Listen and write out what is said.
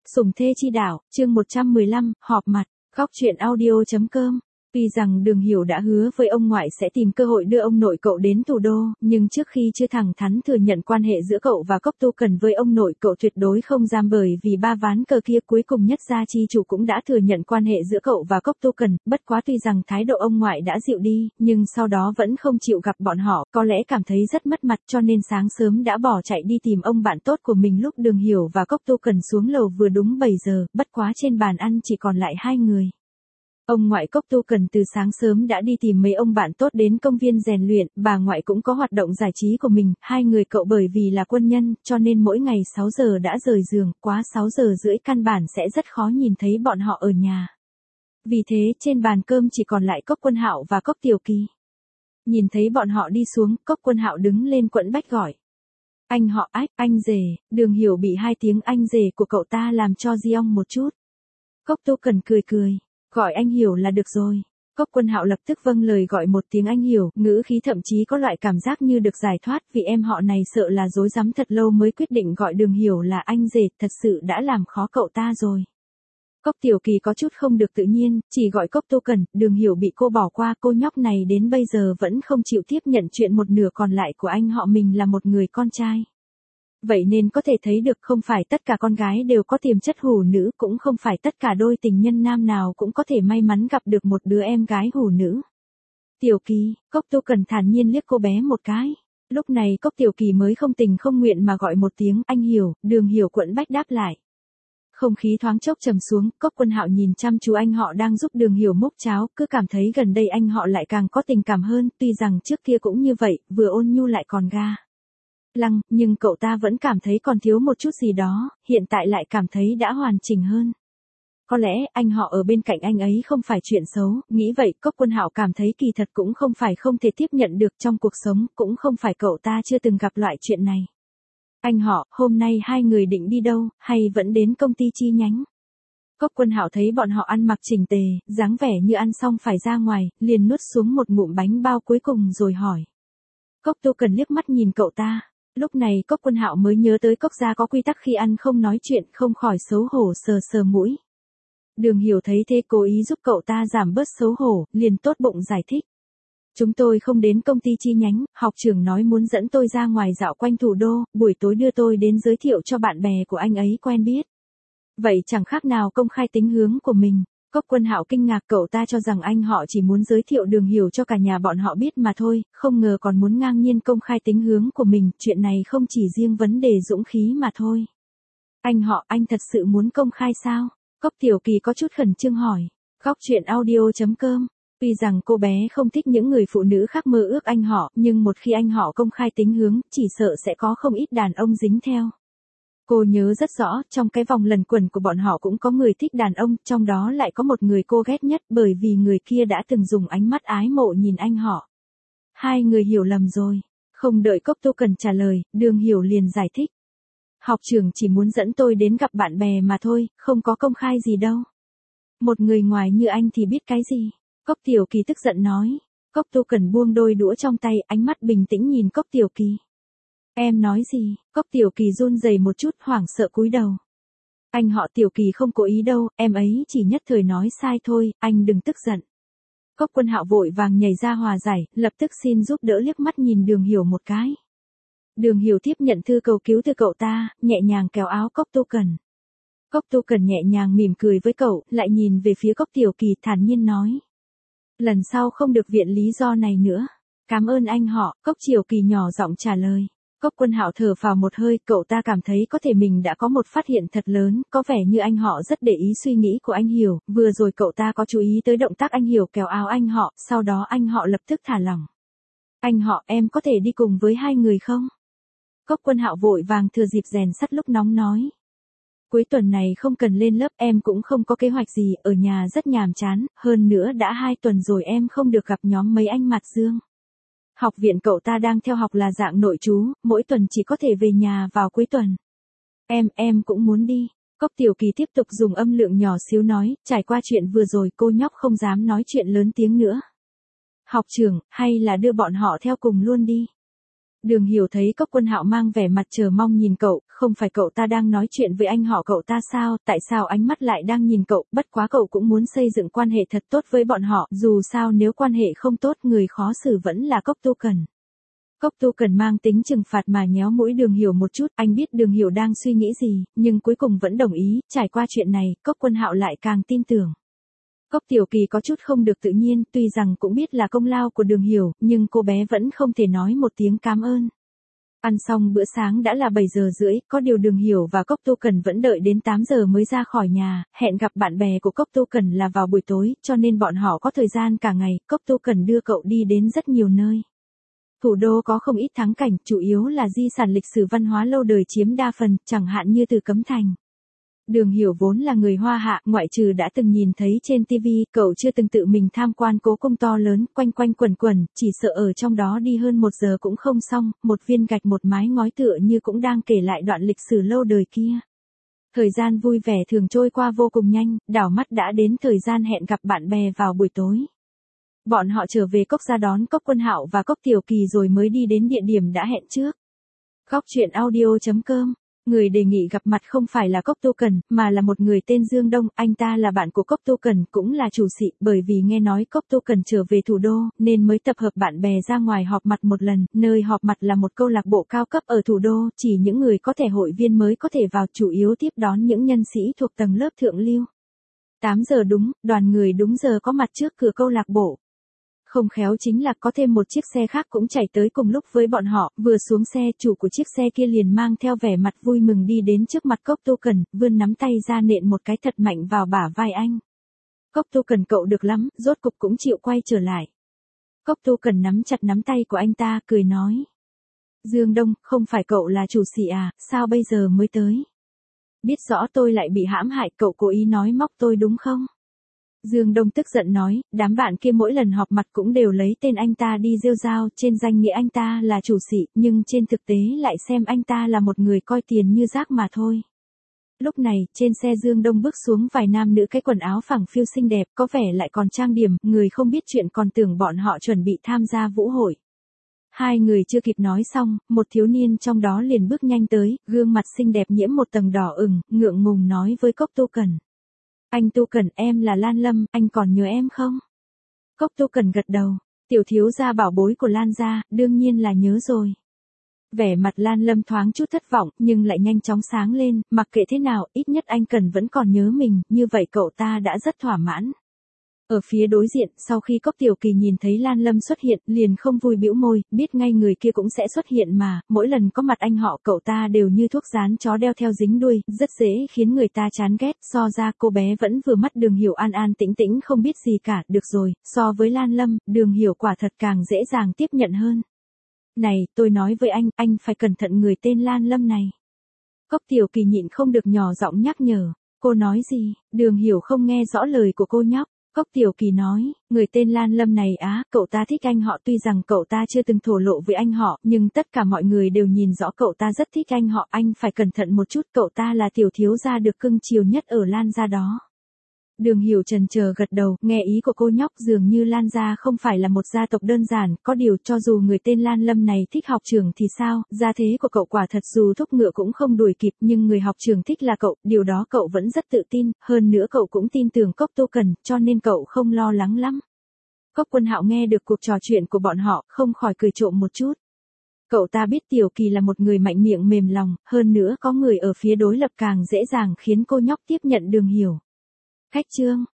Sủng thê chi đạo, chương 115, họp mặt, góc truyện audio.com. Tuy rằng Đường Hiểu đã hứa với ông ngoại sẽ tìm cơ hội đưa ông nội cậu đến thủ đô, nhưng trước khi chưa thẳng thắn thừa nhận quan hệ giữa cậu và Cốc Tu Cần với ông nội cậu tuyệt đối không dám, bởi vì ba ván cờ kia cuối cùng Nhất gia chi chủ cũng đã thừa nhận quan hệ giữa cậu và Cốc Tu Cần. Bất quá tuy rằng thái độ ông ngoại đã dịu đi, nhưng sau đó vẫn không chịu gặp bọn họ, có lẽ cảm thấy rất mất mặt, cho nên sáng sớm đã bỏ chạy đi tìm ông bạn tốt của mình. Lúc Đường Hiểu và Cốc Tu Cần xuống lầu vừa đúng 7 giờ, bất quá trên bàn ăn chỉ còn lại hai người. Ông ngoại Cốc Tu Cần từ sáng sớm đã đi tìm mấy ông bạn tốt đến công viên rèn luyện, bà ngoại cũng có hoạt động giải trí của mình, hai người cậu bởi vì là quân nhân, cho nên mỗi ngày 6 giờ đã rời giường, quá 6 giờ rưỡi căn bản sẽ rất khó nhìn thấy bọn họ ở nhà. Vì thế trên bàn cơm chỉ còn lại Cốc Quân Hạo và Cốc Tiểu Kỳ. Nhìn thấy bọn họ đi xuống, Cốc Quân Hạo đứng lên quẫn bách gọi. Anh họ ách, anh rể. Đường Hiểu bị hai tiếng anh rể của cậu ta làm cho giong một chút. Cốc Tu Cần cười cười. Gọi anh Hiểu là được rồi. Cốc Quân Hạo lập tức vâng lời gọi một tiếng anh Hiểu, ngữ khí thậm chí có loại cảm giác như được giải thoát, vì em họ này sợ là rối rắm thật lâu mới quyết định gọi Đường Hiểu là anh rể, thật sự đã làm khó cậu ta rồi. Cốc Tiểu Kỳ có chút không được tự nhiên, chỉ gọi Cốc Tu Cần. Đường Hiểu bị cô bỏ qua, cô nhóc này đến bây giờ vẫn không chịu tiếp nhận chuyện một nửa còn lại của anh họ mình là một người con trai. Vậy nên có thể thấy được không phải tất cả con gái đều có tiềm chất hủ nữ, cũng không phải tất cả đôi tình nhân nam nào cũng có thể may mắn gặp được một đứa em gái hủ nữ. Tiểu Kỳ, Cốc Tu Cần thản nhiên liếc cô bé một cái. Lúc này Cốc Tiểu Kỳ mới không tình không nguyện mà gọi một tiếng anh Hiểu. Đường Hiểu quẫn bách đáp lại. Không khí thoáng chốc trầm xuống, Cốc Quân Hạo nhìn chăm chú anh họ đang giúp Đường Hiểu múc cháo, cứ cảm thấy gần đây anh họ lại càng có tình cảm hơn, tuy rằng trước kia cũng như vậy, vừa ôn nhu lại còn ga lăng, nhưng cậu ta vẫn cảm thấy còn thiếu một chút gì đó, hiện tại lại cảm thấy đã hoàn chỉnh hơn. Có lẽ anh họ ở bên cạnh anh ấy không phải chuyện xấu, nghĩ vậy Cốc Quân Hạo cảm thấy kỳ thật cũng không phải không thể tiếp nhận được trong cuộc sống, cũng không phải cậu ta chưa từng gặp loại chuyện này. Anh họ, hôm nay hai người định đi đâu, hay vẫn đến công ty chi nhánh? Cốc Quân Hạo thấy bọn họ ăn mặc chỉnh tề, dáng vẻ như ăn xong phải ra ngoài, liền nuốt xuống một ngụm bánh bao cuối cùng rồi hỏi. Cốc Tu Cần liếc mắt nhìn cậu ta. Lúc này Cốc Quân Hạo mới nhớ tới Cốc gia có quy tắc khi ăn không nói chuyện, không khỏi xấu hổ sờ sờ mũi. Đường Hiểu thấy thế cố ý giúp cậu ta giảm bớt xấu hổ, liền tốt bụng giải thích. Chúng tôi không đến công ty chi nhánh, học trưởng nói muốn dẫn tôi ra ngoài dạo quanh thủ đô, buổi tối đưa tôi đến giới thiệu cho bạn bè của anh ấy quen biết. Vậy chẳng khác nào công khai tính hướng của mình. Cốc Quân Hạo kinh ngạc, cậu ta cho rằng anh họ chỉ muốn giới thiệu Đường Hiểu cho cả nhà bọn họ biết mà thôi, không ngờ còn muốn ngang nhiên công khai tính hướng của mình, chuyện này không chỉ riêng vấn đề dũng khí mà thôi. Anh họ, anh thật sự muốn công khai sao? Cốc Tiểu Kỳ có chút khẩn trương hỏi. Góc truyện audio.com. Tuy rằng cô bé không thích những người phụ nữ khác mơ ước anh họ, nhưng một khi anh họ công khai tính hướng, chỉ sợ sẽ có không ít đàn ông dính theo. Cô nhớ rất rõ, trong cái vòng luẩn quẩn của bọn họ cũng có người thích đàn ông, trong đó lại có một người cô ghét nhất, bởi vì người kia đã từng dùng ánh mắt ái mộ nhìn anh họ. Hai người hiểu lầm rồi. Không đợi Cốc Tu Cần trả lời, Đường Hiểu liền giải thích. Học trưởng chỉ muốn dẫn tôi đến gặp bạn bè mà thôi, không có công khai gì đâu. Một người ngoài như anh thì biết cái gì? Cốc Tiểu Kỳ tức giận nói. Cốc Tu Cần buông đôi đũa trong tay, ánh mắt bình tĩnh nhìn Cốc Tiểu Kỳ. Em nói gì? Cốc Tiểu Kỳ run rẩy một chút, hoảng sợ cúi đầu. Anh họ Tiểu Kỳ không cố ý đâu, em ấy chỉ nhất thời nói sai thôi, anh đừng tức giận. Cốc Quân Hạo vội vàng nhảy ra hòa giải, lập tức xin giúp đỡ liếc mắt nhìn Đường Hiểu một cái. Đường Hiểu tiếp nhận thư cầu cứu từ cậu ta, nhẹ nhàng kéo áo Cốc Tu Cần. Cốc Tu Cần nhẹ nhàng mỉm cười với cậu, lại nhìn về phía Cốc Tiểu Kỳ thản nhiên nói. Lần sau không được viện lý do này nữa. Cảm ơn anh họ, Cốc Tiểu Kỳ nhỏ giọng trả lời. Cốc Quân Hạo thở phào một hơi, cậu ta cảm thấy có thể mình đã có một phát hiện thật lớn, có vẻ như anh họ rất để ý suy nghĩ của anh Hiểu, vừa rồi cậu ta có chú ý tới động tác anh Hiểu kéo áo anh họ, sau đó anh họ lập tức thả lỏng. Anh họ, em có thể đi cùng với hai người không? Cốc Quân Hạo vội vàng thừa dịp rèn sắt lúc nóng nói. Cuối tuần này không cần lên lớp, em cũng không có kế hoạch gì, ở nhà rất nhàm chán, hơn nữa đã 2 tuần rồi em không được gặp nhóm mấy anh mặt dương. Học viện cậu ta đang theo học là dạng nội trú, mỗi tuần chỉ có thể về nhà vào cuối tuần. Em cũng muốn đi. Cốc Tiểu Kỳ tiếp tục dùng âm lượng nhỏ xíu nói, trải qua chuyện vừa rồi cô nhóc không dám nói chuyện lớn tiếng nữa. Học trưởng, hay là đưa bọn họ theo cùng luôn đi. Đường Hiểu thấy Cốc Quân Hạo mang vẻ mặt chờ mong nhìn cậu, không phải cậu ta đang nói chuyện với anh họ cậu ta sao, tại sao ánh mắt lại đang nhìn cậu, bất quá cậu cũng muốn xây dựng quan hệ thật tốt với bọn họ, dù sao nếu quan hệ không tốt người khó xử vẫn là Cốc Tu Cần. Cốc Tu Cần mang tính trừng phạt mà nhéo mũi Đường Hiểu một chút, anh biết Đường Hiểu đang suy nghĩ gì, nhưng cuối cùng vẫn đồng ý, trải qua chuyện này, Cốc Quân Hạo lại càng tin tưởng. Cốc Tiểu Kỳ có chút không được tự nhiên, tuy rằng cũng biết là công lao của Đường Hiểu, nhưng cô bé vẫn không thể nói một tiếng cảm ơn. Ăn xong bữa sáng đã là 7:30, có điều Đường Hiểu và Cốc Tu Cần vẫn đợi đến 8 giờ mới ra khỏi nhà, hẹn gặp bạn bè của Cốc Tu Cần là vào buổi tối, cho nên bọn họ có thời gian cả ngày, Cốc Tu Cần đưa cậu đi đến rất nhiều nơi. Thủ đô có không ít thắng cảnh, chủ yếu là di sản lịch sử văn hóa lâu đời chiếm đa phần, chẳng hạn như Từ Cấm Thành. Đường Hiểu vốn là người Hoa Hạ, ngoại trừ đã từng nhìn thấy trên TV, cậu chưa từng tự mình tham quan cố cung to lớn, quanh quanh quẩn quẩn, chỉ sợ ở trong đó đi hơn 1 giờ cũng không xong, một viên gạch một mái ngói tựa như cũng đang kể lại đoạn lịch sử lâu đời kia. Thời gian vui vẻ thường trôi qua vô cùng nhanh, đảo mắt đã đến thời gian hẹn gặp bạn bè vào buổi tối. Bọn họ trở về Cốc ra đón Cốc Quân Hạo và Cốc Tiểu Kỳ rồi mới đi đến địa điểm đã hẹn trước. Góc truyện audio.com. Người đề nghị gặp mặt không phải là Cốc Tu Cần, mà là một người tên Dương Đông, anh ta là bạn của Cốc Tu Cần, cũng là chủ sĩ, bởi vì nghe nói Cốc Tu Cần trở về thủ đô, nên mới tập hợp bạn bè ra ngoài họp mặt một lần, nơi họp mặt là một câu lạc bộ cao cấp ở thủ đô, chỉ những người có thẻ hội viên mới có thể vào, chủ yếu tiếp đón những nhân sĩ thuộc tầng lớp thượng lưu. 8 giờ đúng, đoàn người đúng giờ có mặt trước cửa câu lạc bộ. Không khéo chính là có thêm một chiếc xe khác cũng chạy tới cùng lúc với bọn họ, vừa xuống xe chủ của chiếc xe kia liền mang theo vẻ mặt vui mừng đi đến trước mặt Cốc Tu Cần, vươn nắm tay ra nện một cái thật mạnh vào bả vai anh. Cốc Tu Cần cậu được lắm, rốt cục cũng chịu quay trở lại. Cốc Tu Cần nắm chặt nắm tay của anh ta, cười nói. Dương Đông, không phải cậu là chủ sĩ à, sao bây giờ mới tới? Biết rõ tôi lại bị hãm hại, cậu cố ý nói móc tôi đúng không? Dương Đông tức giận nói, đám bạn kia mỗi lần họp mặt cũng đều lấy tên anh ta đi rêu rao, trên danh nghĩa anh ta là chủ sĩ, nhưng trên thực tế lại xem anh ta là một người coi tiền như rác mà thôi. Lúc này, trên xe Dương Đông bước xuống vài nam nữ cái quần áo phẳng phiu xinh đẹp, có vẻ lại còn trang điểm, người không biết chuyện còn tưởng bọn họ chuẩn bị tham gia vũ hội. Hai người chưa kịp nói xong, một thiếu niên trong đó liền bước nhanh tới, gương mặt xinh đẹp nhiễm một tầng đỏ ửng, ngượng ngùng nói với Cốc Tu Cần. Anh Tu Cần, em là Lan Lâm, anh còn nhớ em không? Cốc Tu Cần gật đầu, tiểu thiếu gia bảo bối của Lan gia, đương nhiên là nhớ rồi. Vẻ mặt Lan Lâm thoáng chút thất vọng, nhưng lại nhanh chóng sáng lên, mặc kệ thế nào, ít nhất anh Cần vẫn còn nhớ mình, như vậy cậu ta đã rất thỏa mãn. Ở phía đối diện, sau khi Cốc Tiểu Kỳ nhìn thấy Lan Lâm xuất hiện, liền không vui bĩu môi, biết ngay người kia cũng sẽ xuất hiện mà, mỗi lần có mặt anh họ cậu ta đều như thuốc dán chó đeo theo dính đuôi, rất dễ khiến người ta chán ghét, so ra cô bé vẫn vừa mắt Đường Hiểu an an tĩnh tĩnh không biết gì cả, được rồi, so với Lan Lâm, Đường Hiểu quả thật càng dễ dàng tiếp nhận hơn. Này, tôi nói với anh phải cẩn thận người tên Lan Lâm này. Cốc Tiểu Kỳ nhịn không được nhỏ giọng nhắc nhở, cô nói gì, Đường Hiểu không nghe rõ lời của cô nhóc. Cốc Tiểu Kỳ nói, người tên Lan Lâm này á, cậu ta thích anh họ, tuy rằng cậu ta chưa từng thổ lộ với anh họ, nhưng tất cả mọi người đều nhìn rõ cậu ta rất thích anh họ, anh phải cẩn thận một chút, cậu ta là tiểu thiếu gia được cưng chiều nhất ở Lan gia đó. Đường Hiểu chần chờ gật đầu, nghe ý của cô nhóc, dường như Lan gia không phải là một gia tộc đơn giản, có điều cho dù người tên Lan Lâm này thích học trưởng thì sao, gia thế của cậu quả thật dù thúc ngựa cũng không đuổi kịp, nhưng người học trưởng thích là cậu, điều đó cậu vẫn rất tự tin, hơn nữa cậu cũng tin tưởng Cốc Tu Cần, cho nên cậu không lo lắng lắm. Cốc Quân Hạo nghe được cuộc trò chuyện của bọn họ, không khỏi cười trộm một chút. Cậu ta biết Tiểu Kỳ là một người mạnh miệng mềm lòng, hơn nữa có người ở phía đối lập càng dễ dàng khiến cô nhóc tiếp nhận Đường Hiểu. Khách trương,